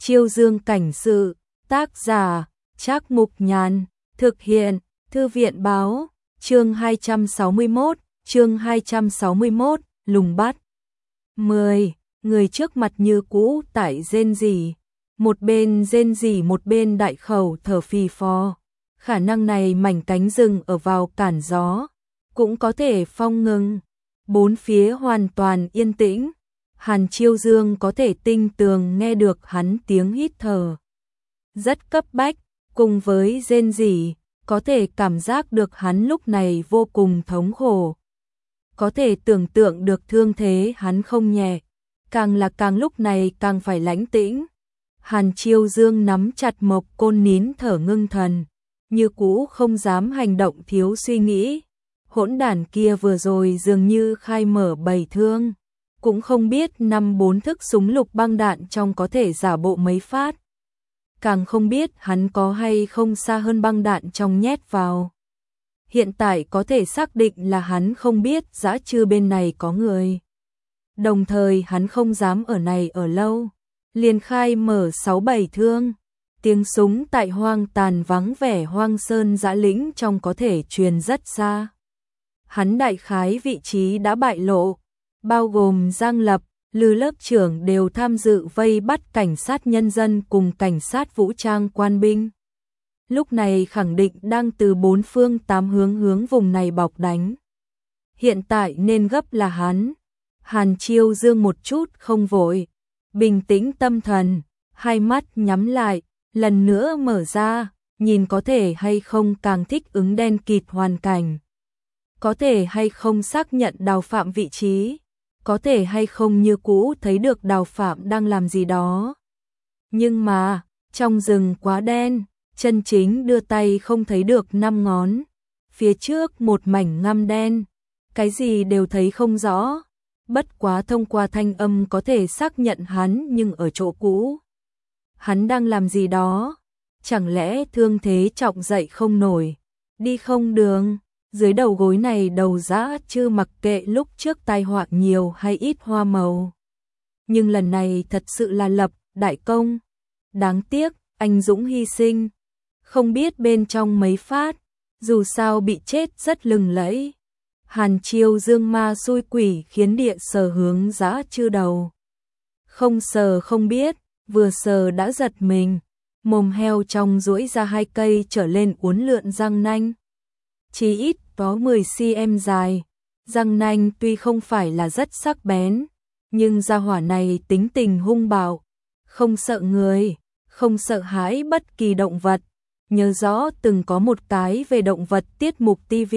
Chiêu Dương cảnh sự, tác giả, Trác Mục Nhàn, thực hiện, Thư viện báo, chương 261, lùng bắt. 10. Người trước mặt như cũ tại rên rỉ. Một bên rên rỉ một bên đại khẩu thở phì phò. Khả năng này mảnh cánh rừng ở vào cản gió, cũng có thể phong ngừng. Bốn phía hoàn toàn yên tĩnh. Hàn Chiêu Dương có thể tinh tường nghe được hắn tiếng hít thở. Rất cấp bách, cùng với rên rỉ, có thể cảm giác được hắn lúc này vô cùng thống khổ. Có thể tưởng tượng được thương thế hắn không nhẹ, càng lúc này càng phải lãnh tĩnh. Hàn Chiêu Dương nắm chặt mộc côn nín thở ngưng thần, như cũ không dám hành động thiếu suy nghĩ. Hỗn đản kia vừa rồi dường như khai mở bầy thương, cũng không biết 5-4 thức súng lục băng đạn trong có thể giả bộ mấy phát. Càng không biết hắn có hay không xa hơn băng đạn trong nhét vào. Hiện tại có thể xác định là hắn không biết dã trư bên này có người. Đồng thời hắn không dám ở này ở lâu, liền khai mở 6-7 thương. Tiếng súng tại hoang tàn vắng vẻ hoang sơn dã lĩnh trong có thể truyền rất xa. Hắn đại khái vị trí đã bại lộ, bao gồm Giang Lập, Lư lớp trưởng đều tham dự vây bắt cảnh sát nhân dân cùng cảnh sát vũ trang quan binh. Lúc này khẳng định đang từ 4 phương 8 hướng vùng này bọc đánh. Hiện tại nên gấp là hắn. Hàn Chiêu Dương một chút không vội, bình tĩnh tâm thần, hai mắt nhắm lại, lần nữa mở ra, nhìn có thể hay không càng thích ứng đen kịt hoàn cảnh. Có thể hay không xác nhận Đào Phạm vị trí, có thể hay không như cũ thấy được Đào Phạm đang làm gì đó. Nhưng mà, trong rừng quá đen, chân chính đưa tay không thấy được 5 ngón. Phía trước một mảnh ngăm đen, cái gì đều thấy không rõ. Bất quá thông qua thanh âm có thể xác nhận hắn nhưng ở chỗ cũ. Hắn đang làm gì đó? Chẳng lẽ thương thế trọng dậy không nổi, đi không đường? Dưới đầu gối này đầu dã chưa mặc kệ lúc trước tai họa nhiều hay ít hoa màu. Nhưng lần này thật sự là lập đại công. Đáng tiếc, anh dũng hy sinh. Không biết bên trong mấy phát, dù sao bị chết rất lừng lẫy. Hàn Chiêu Dương ma xui quỷ khiến địa sờ hướng dã chư đầu. Không sờ không biết, vừa sờ đã giật mình. Mồm heo trong duỗi ra 2 cây trở lên uốn lượn răng nanh. Chỉ ít có 10 cm dài. Răng nanh tuy không phải là rất sắc bén, nhưng gia hỏa này tính tình hung bạo, không sợ người, không sợ hãi bất kỳ động vật. Nhớ rõ từng có một cái về động vật tiết mục TV.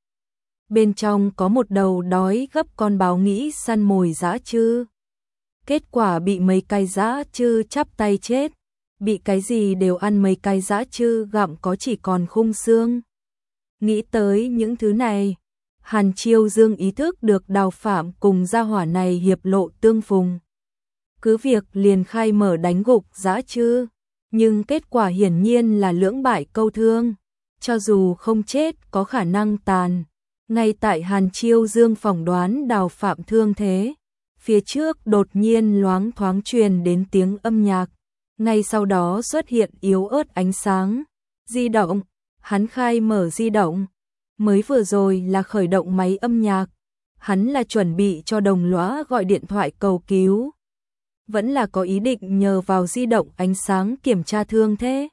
Bên trong có một đầu đói gấp con báo nghĩ săn mồi dã trư. Kết quả bị mấy cái dã trư chắp tay chết. Bị cái gì đều ăn, mấy cái dã trư gặm có chỉ còn khung xương. Nghĩ tới những thứ này, Hàn Chiêu Dương ý thức được Đào Phạm cùng gia hỏa này hiệp lộ tương phùng. Cứ việc liền khai mở đánh gục dã trư, nhưng kết quả hiển nhiên là lưỡng bại câu thương. Cho dù không chết có khả năng tàn. Ngay tại Hàn Chiêu Dương phỏng đoán Đào Phạm thương thế, phía trước đột nhiên loáng thoáng truyền đến tiếng âm nhạc. Ngay sau đó xuất hiện yếu ớt ánh sáng. Di động, hắn khai mở di động. Mới vừa rồi là khởi động máy âm nhạc. Hắn là chuẩn bị cho đồng lõa gọi điện thoại cầu cứu. Vẫn là có ý định nhờ vào di động ánh sáng kiểm tra thương thế.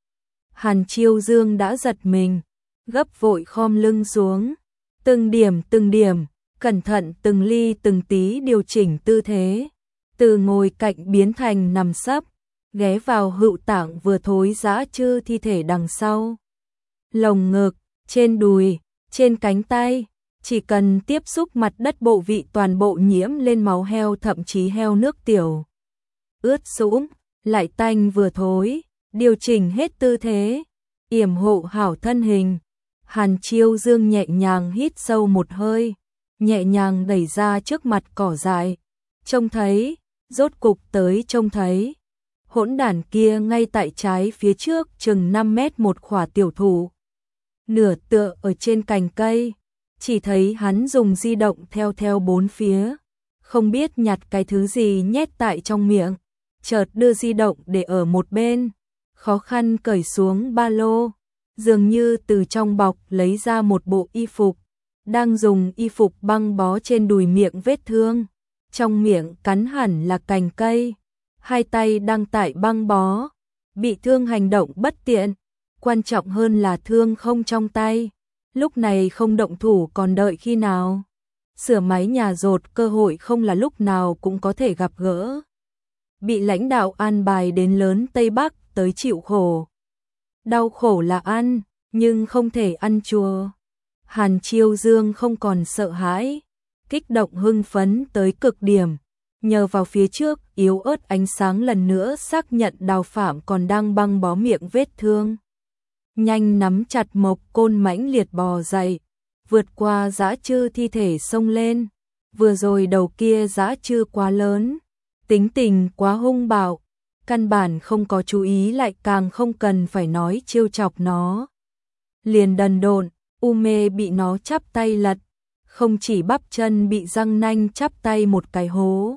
Hàn Chiêu Dương đã giật mình, gấp vội khom lưng xuống. Từng điểm, cẩn thận từng ly từng tí điều chỉnh tư thế. Từ ngồi cạnh biến thành nằm sấp, ghé vào hữu tạng vừa thối dã trư thi thể đằng sau. Lồng ngực, trên đùi, trên cánh tay, chỉ cần tiếp xúc mặt đất bộ vị toàn bộ nhiễm lên máu heo, thậm chí heo nước tiểu. Ướt sũng, lại tanh vừa thối, điều chỉnh hết tư thế, yểm hộ hảo thân hình. Hàn Chiêu Dương nhẹ nhàng hít sâu một hơi, nhẹ nhàng đẩy ra trước mặt cỏ dại. Trông thấy, rốt cục tới trông thấy. Hỗn đản kia ngay tại trái phía trước chừng 5 mét một khỏa tiểu thụ. Nửa tựa ở trên cành cây, chỉ thấy hắn dùng di động theo bốn phía. Không biết nhặt cái thứ gì nhét tại trong miệng. chợt đưa di động để ở một bên, khó khăn cởi xuống ba lô, dường như từ trong bọc lấy ra một bộ y phục, đang dùng y phục băng bó trên đùi miệng vết thương, trong miệng cắn hẳn là cành cây, hai tay đang tải băng bó, bị thương hành động bất tiện, quan trọng hơn là thương không trong tay, lúc này không động thủ còn đợi khi nào? Sửa máy nhà dột cơ hội không là lúc nào cũng có thể gặp gỡ. Bị lãnh đạo an bài đến lớn Tây Bắc tới chịu khổ. Đau khổ là ăn, nhưng không thể ăn chua. Hàn Chiêu Dương không còn sợ hãi, kích động hưng phấn tới cực điểm. Nhờ vào phía trước yếu ớt ánh sáng lần nữa xác nhận Đào Phạm còn đang băng bó miệng vết thương. Nhanh nắm chặt mộc côn mãnh liệt bò dậy, vượt qua dã trư thi thể xông lên. Vừa rồi đầu kia dã trư quá lớn, tính tình quá hung bạo, căn bản không có chú ý lại càng không cần phải nói trêu chọc nó. Liền đần độn, u mê bị nó chắp tay lật, không chỉ bắp chân bị răng nanh chắp tay một cái hố.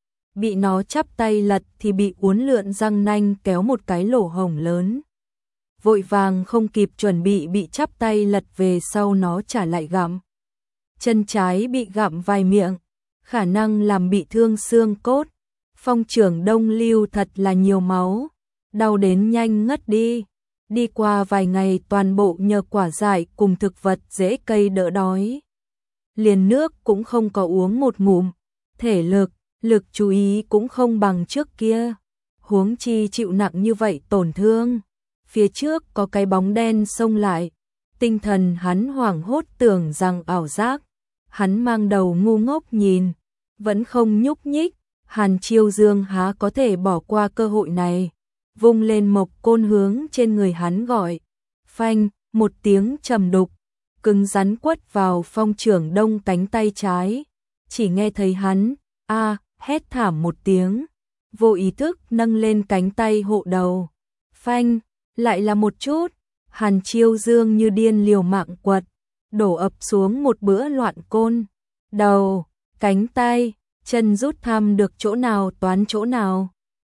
Bị nó chắp tay lật thì bị uốn lượn răng nanh kéo một cái lỗ hổng lớn. Vội vàng không kịp chuẩn bị chắp tay lật về sau nó trả lại gặm. Chân trái bị gặm vài miệng, khả năng làm bị thương xương cốt. Phong trưởng Đông lưu thật là nhiều máu, đau đến nhanh ngất đi. Đi qua vài ngày toàn bộ nhờ quả dại cùng thực vật dễ cây đỡ đói. Liền nước cũng không có uống một ngụm, thể lực chú ý cũng không bằng trước kia. Huống chi chịu nặng như vậy tổn thương. Phía trước có cái bóng đen xông lại, tinh thần hắn hoảng hốt tưởng rằng ảo giác. Hắn mang đầu ngu ngốc nhìn, vẫn không nhúc nhích. Hàn Chiêu Dương há có thể bỏ qua cơ hội này, vung lên mộc côn hướng trên người hắn gọi. Phanh, một tiếng trầm đục, cứng rắn quất vào Phong trưởng Đông cánh tay trái. Chỉ nghe thấy hắn, hét thảm một tiếng, vô ý thức nâng lên cánh tay hộ đầu. Phanh, lại là một chút, Hàn Chiêu Dương như điên liều mạng quật, đổ ập xuống một bữa loạn côn. Đầu, cánh tay, chân rút thăm được chỗ nào toán chỗ nào.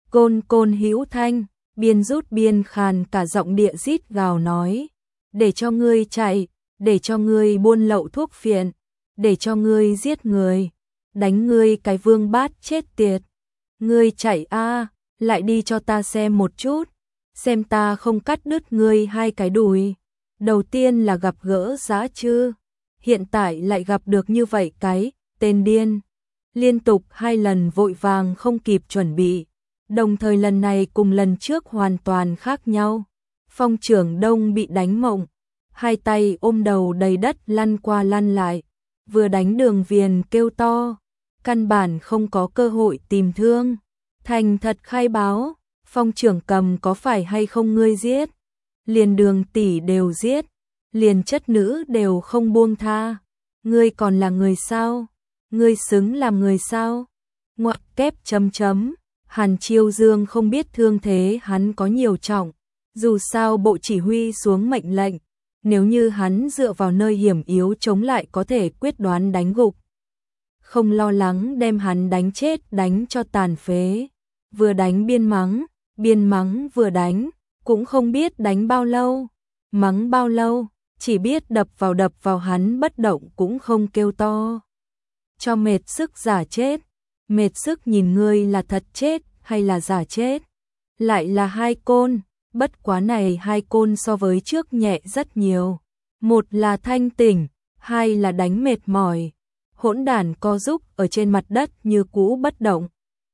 Côn hữu thanh, biên rút biên khàn cả giọng địa rít gào nói. Để cho ngươi chạy, để cho ngươi buôn lậu thuốc phiện, để cho ngươi giết người, đánh ngươi cái vương bát chết tiệt. Ngươi chạy lại đi cho ta xem một chút, xem ta không cắt đứt ngươi hai cái đùi. Đầu tiên là gặp gỡ dã trư, hiện tại lại gặp được như vậy cái tên điên. Liên tục hai lần vội vàng không kịp chuẩn bị, đồng thời lần này cùng lần trước hoàn toàn khác nhau. Phong trưởng Đông bị đánh mộng, hai tay ôm đầu đầy đất lăn qua lăn lại, vừa đánh Đường Viền kêu to, căn bản không có cơ hội tìm thương. Thành thật khai báo, Phong trưởng Cầm có phải hay không ngươi giết? Liền Đường tỷ đều giết, liền chất nữ đều không buông tha. Ngươi còn là người sao? Ngươi xứng làm người sao? Ngoặc kép chấm chấm. Hàn Chiêu Dương không biết thương thế hắn có nhiều trọng, dù sao bộ chỉ huy xuống mệnh lệnh, nếu như hắn dựa vào nơi hiểm yếu chống lại có thể quyết đoán đánh gục. Không lo lắng đem hắn đánh chết đánh cho tàn phế, vừa đánh biên mắng vừa đánh, cũng không biết đánh bao lâu, mắng bao lâu, chỉ biết đập vào hắn bất động cũng không kêu to. Cho mệt sức giả chết, mệt sức nhìn ngươi là thật chết hay là giả chết. Lại là hai côn, bất quá này hai côn so với trước nhẹ rất nhiều. Một là thanh tỉnh, hai là đánh mệt mỏi. Hỗn đản co giúp ở trên mặt đất như cũ bất động.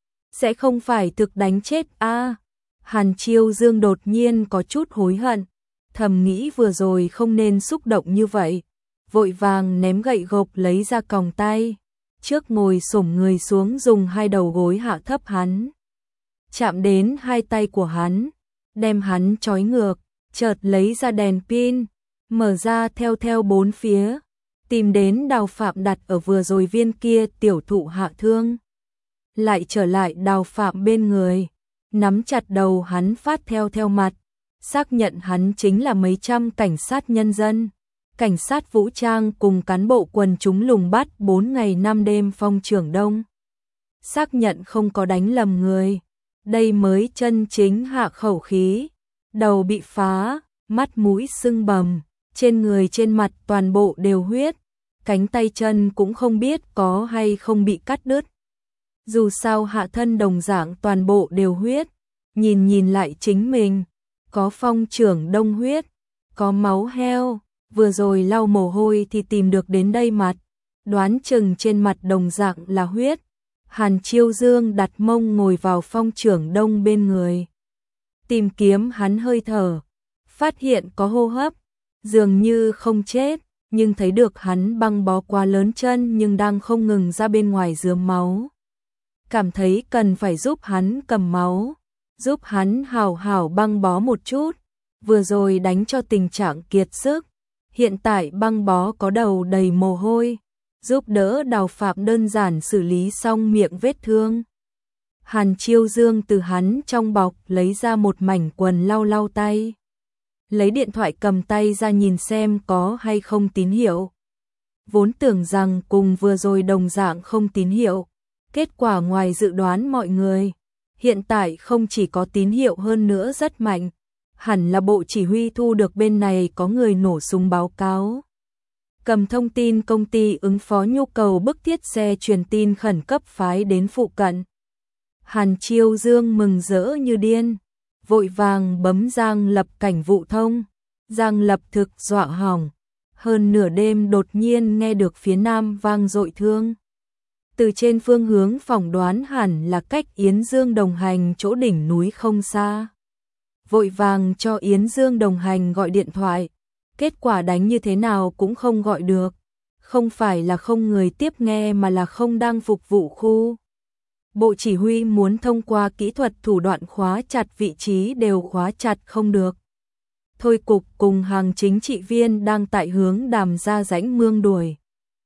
Sẽ không phải thực đánh chết Hàn Chiêu Dương đột nhiên có chút hối hận, thầm nghĩ vừa rồi không nên xúc động như vậy, vội vàng ném gậy gộc lấy ra còng tay, trước ngồi xổm người xuống dùng hai đầu gối hạ thấp hắn, chạm đến hai tay của hắn, đem hắn trói ngược, chợt lấy ra đèn pin, mở ra theo bốn phía, tìm đến Đào Phạm đặt ở vừa rồi viên kia tiểu thụ hạ thương. Lại trở lại Đào Phạm bên người, nắm chặt đầu hắn phát theo mặt, xác nhận hắn chính là mấy trăm cảnh sát nhân dân, cảnh sát vũ trang cùng cán bộ quần chúng lùng bắt 4 ngày 5 đêm Phong trưởng Đông. Xác nhận không có đánh lầm người, đây mới chân chính hạ khẩu khí. Đầu bị phá, mắt mũi sưng bầm, trên người trên mặt toàn bộ đều huyết, cánh tay chân cũng không biết có hay không bị cắt đứt. Dù sao hạ thân đồng dạng toàn bộ đều huyết, nhìn lại chính mình, có Phong Trưởng Đông huyết, có máu heo, vừa rồi lau mồ hôi thì tìm được đến đây mặt, đoán chừng trên mặt đồng dạng là huyết. Hàn Chiêu Dương đặt mông ngồi vào Phong Trưởng Đông bên người, tìm kiếm hắn hơi thở, phát hiện có hô hấp, dường như không chết, nhưng thấy được hắn băng bó quá lớn chân nhưng đang không ngừng ra bên ngoài rớm máu. Cảm thấy cần phải giúp hắn cầm máu, giúp hắn hảo hảo băng bó một chút, vừa rồi đánh cho tình trạng kiệt sức, hiện tại băng bó có đầu đầy mồ hôi, giúp đỡ Đào Phạm đơn giản xử lý xong miệng vết thương. Hàn Chiêu Dương từ hắn trong bọc lấy ra một mảnh quần lau lau tay, lấy điện thoại cầm tay ra nhìn xem có hay không tín hiệu. Vốn tưởng rằng cùng vừa rồi đồng dạng không tín hiệu, kết quả ngoài dự đoán mọi người, hiện tại không chỉ có tín hiệu hơn nữa rất mạnh, hẳn là bộ chỉ huy thu được bên này có người nổ súng báo cáo. Cầm thông tin công ty ứng phó nhu cầu bức thiết xe truyền tin khẩn cấp phái đến phụ cận. Hàn Chiêu Dương mừng rỡ như điên, vội vàng bấm Giang Lập cảnh vụ thông. Giang Lập thực dọa hỏng, hơn nửa đêm đột nhiên nghe được phía nam vang dội thương. Từ trên phương hướng phỏng đoán hẳn là cách Yến Dương Đồng Hành chỗ đỉnh núi không xa. Vội vàng cho Yến Dương Đồng Hành gọi điện thoại, kết quả đánh như thế nào cũng không gọi được, không phải là không người tiếp nghe mà là không đang phục vụ khu. Bộ chỉ huy muốn thông qua kỹ thuật thủ đoạn khóa chặt vị trí đều khóa chặt không được. Thôi cục cùng hàng chính trị viên đang tại hướng Đàm ra rãnh mương đuổi.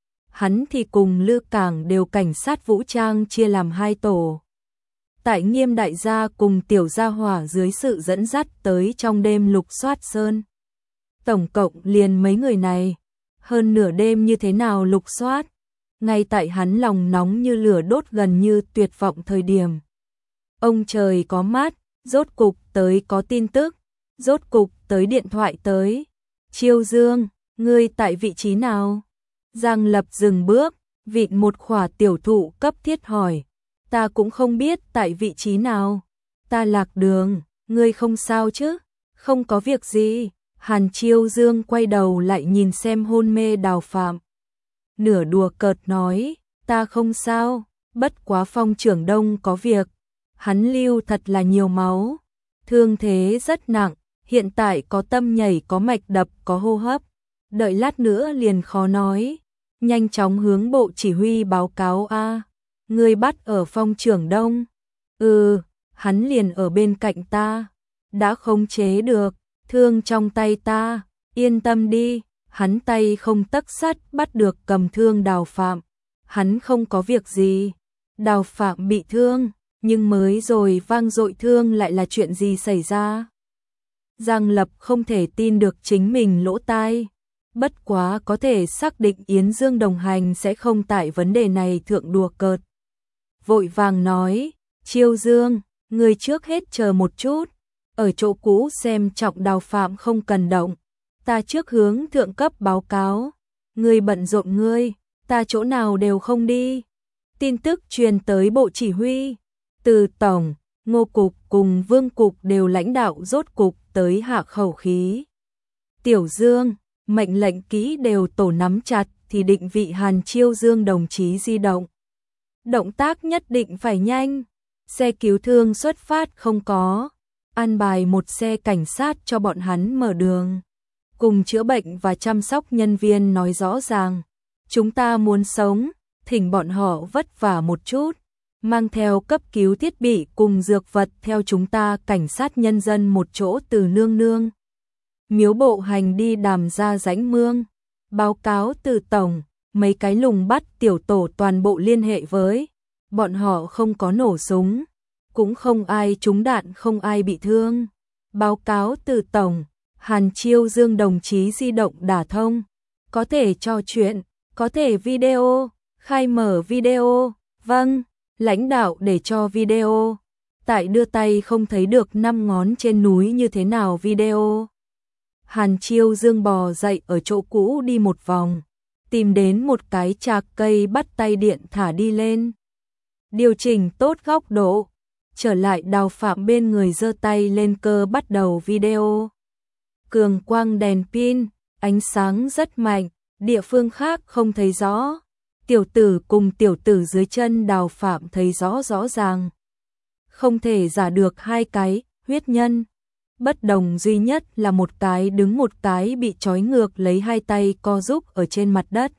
Hắn thì cùng Lư Cảng đều cảnh sát vũ trang chia làm hai tổ. Tại Nghiêm đại gia cùng Tiểu Gia Hỏa dưới sự dẫn dắt tới trong đêm lục soát sơn. Tổng cộng liền mấy người này, hơn nửa đêm như thế nào lục soát, ngay tại hắn lòng nóng như lửa đốt gần như tuyệt vọng thời điểm. Ông trời có mắt, rốt cục tới có tin tức, rốt cục tới điện thoại tới. Chiêu Dương, ngươi tại vị trí nào? Giang Lập dừng bước, vịn một khỏa tiểu thụ cấp thiết hỏi. Ta cũng không biết tại vị trí nào. Ta lạc đường, ngươi không sao chứ? Không có việc gì. Hàn Chiêu Dương quay đầu lại nhìn xem hôn mê Đào Phạm. Nửa đùa cợt nói, ta không sao, bất quá Phong Trưởng Đông có việc. Hắn lưu thật là nhiều máu, thương thế rất nặng, hiện tại có tâm nhảy, có mạch đập, có hô hấp. Đợi lát nữa liền khó nói, nhanh chóng hướng bộ chỉ huy báo cáo a. Ngươi bắt ở Phong Trưởng Đông? Hắn liền ở bên cạnh ta, đã khống chế được, thương trong tay ta, yên tâm đi. Hắn tay không tấc sắt bắt được cầm thương Đào Phạm, hắn không có việc gì. Đào Phạm bị thương, nhưng mới rồi vang dội thương lại là chuyện gì xảy ra? Giang Lập không thể tin được chính mình lỗ tai, bất quá có thể xác định Yến Dương Đồng Hành sẽ không tại vấn đề này thượng đùa cợt. Vội vàng nói, Chiêu Dương, người trước hết chờ một chút, ở chỗ cũ xem trọng Đào Phạm không cần động. Ta trước hướng thượng cấp báo cáo, ngươi bận rộn ngươi, ta chỗ nào đều không đi. Tin tức truyền tới bộ chỉ huy, từ tổng, Ngô cục cùng Vương cục đều lãnh đạo rốt cục tới hạ khẩu khí. Tiểu Dương, mệnh lệnh kỹ đều tổ nắm chặt thì định vị Hàn Chiêu Dương đồng chí di động. Động tác nhất định phải nhanh, xe cứu thương xuất phát không có, an bài một xe cảnh sát cho bọn hắn mở đường. Cùng chữa bệnh và chăm sóc nhân viên nói rõ ràng, chúng ta muốn sống, thỉnh bọn họ vất vả một chút, mang theo cấp cứu thiết bị cùng dược vật theo chúng ta cảnh sát nhân dân một chỗ từ nương nương. Miếu bộ hành đi Đàm ra rãnh mương, báo cáo từ tổng, mấy cái lùng bắt tiểu tổ toàn bộ liên hệ với, bọn họ không có nổ súng, cũng không ai trúng đạn, không ai bị thương. Báo cáo từ tổng, Hàn Chiêu Dương đồng chí di động đả thông, có thể trò chuyện, có thể video, khai mở video, vâng, lãnh đạo để cho video. tại đưa tay không thấy được 5 ngón trên núi như thế nào video. Hàn Chiêu Dương bò dậy ở chỗ cũ đi một vòng, tìm đến một cái chạc cây bắt tay điện thả đi lên. Điều chỉnh tốt góc độ, trở lại Đào Phạm bên người giơ tay lên cơ bắt đầu video. Cường quang đèn pin, ánh sáng rất mạnh, địa phương khác không thấy rõ. Tiểu tử cùng tiểu tử dưới chân Đào Phạm thấy rõ rõ ràng. Không thể giả được hai cái huyết nhân. Bất đồng duy nhất là một cái đứng một cái bị trói ngược lấy hai tay co giúp ở trên mặt đất.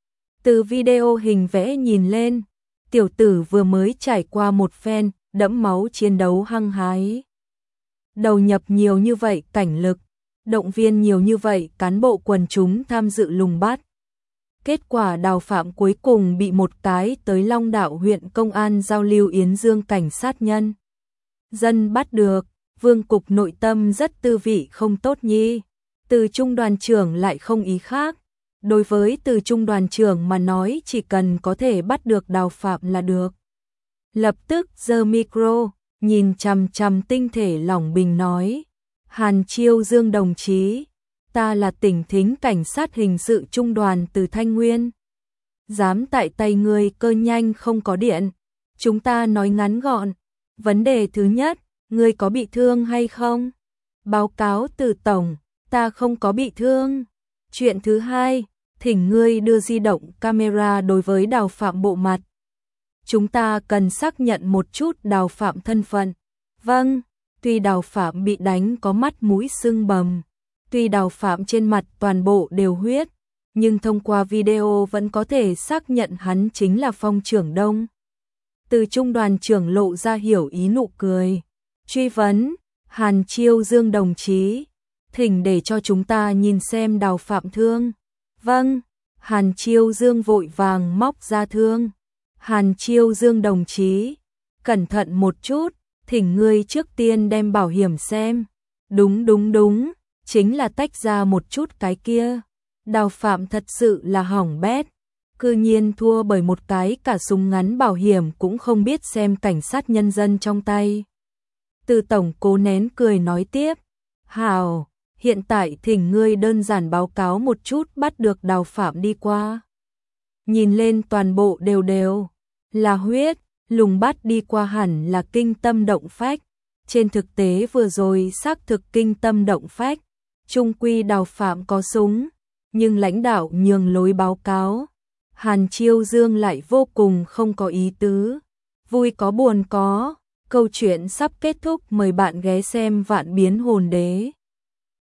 Từ video hình vẽ nhìn lên, tiểu tử vừa mới trải qua một phen đẫm máu chiến đấu hăng hái. Đầu nhập nhiều như vậy cảnh lực, động viên nhiều như vậy cán bộ quần chúng tham dự lùng bắt. Kết quả Đào Phạm cuối cùng bị một cái tới Long Đạo huyện công an giao lưu Yến Dương cảnh sát nhân dân bắt được. Vương cục nội tâm rất tư vị không tốt nhi. Từ trung đoàn trưởng lại không ý khác. Đối với từ trung đoàn trưởng mà nói chỉ cần có thể bắt được Đào Phạm là được. Lập tức giơ micro, nhìn chằm chằm tinh thể lỏng bình nói. Hàn Chiêu Dương đồng chí, ta là tỉnh thính cảnh sát hình sự trung đoàn từ Thanh Nguyên. Dám tại tay ngươi cơ nhanh không có điện. Chúng ta nói ngắn gọn. Vấn đề thứ nhất, ngươi có bị thương hay không? Báo cáo từ tổng, ta không có bị thương. Chuyện thứ hai, thỉnh ngươi đưa di động camera đối với Đào Phạm bộ mặt. Chúng ta cần xác nhận một chút Đào Phạm thân phận. Vâng, tuy Đào Phạm bị đánh có mắt mũi sưng bầm, tuy Đào Phạm trên mặt toàn bộ đều huyết, nhưng thông qua video vẫn có thể xác nhận hắn chính là Phong trưởng Đông. Từ trung đoàn trưởng lộ ra hiểu ý nụ cười. Truy vấn, Hàn Chiêu Dương đồng chí, thỉnh để cho chúng ta nhìn xem Đào Phạm thương. Vâng, Hàn Chiêu Dương vội vàng móc ra thương. Hàn Chiêu Dương đồng chí, cẩn thận một chút, thỉnh ngươi trước tiên đem bảo hiểm xem. Đúng, chính là tách ra một chút cái kia. Đào Phạm thật sự là hỏng bét, cư nhiên thua bởi một cái cả súng ngắn bảo hiểm cũng không biết xem cảnh sát nhân dân trong tay. Từ tổng cố nén cười nói tiếp, hào, hiện tại thỉnh ngươi đơn giản báo cáo một chút bắt được Đào Phạm đi qua. Nhìn lên toàn bộ đều là huyết, lùng bắt đi qua hẳn là kinh tâm động phách. Trên thực tế vừa rồi xác thực kinh tâm động phách, chung quy Đào Phạm có súng, nhưng lãnh đạo nhường lối báo cáo. Hàn Chiêu Dương lại vô cùng không có ý tứ, vui có buồn có. Câu chuyện sắp kết thúc, mời bạn ghé xem Vạn Biến Hồn Đế.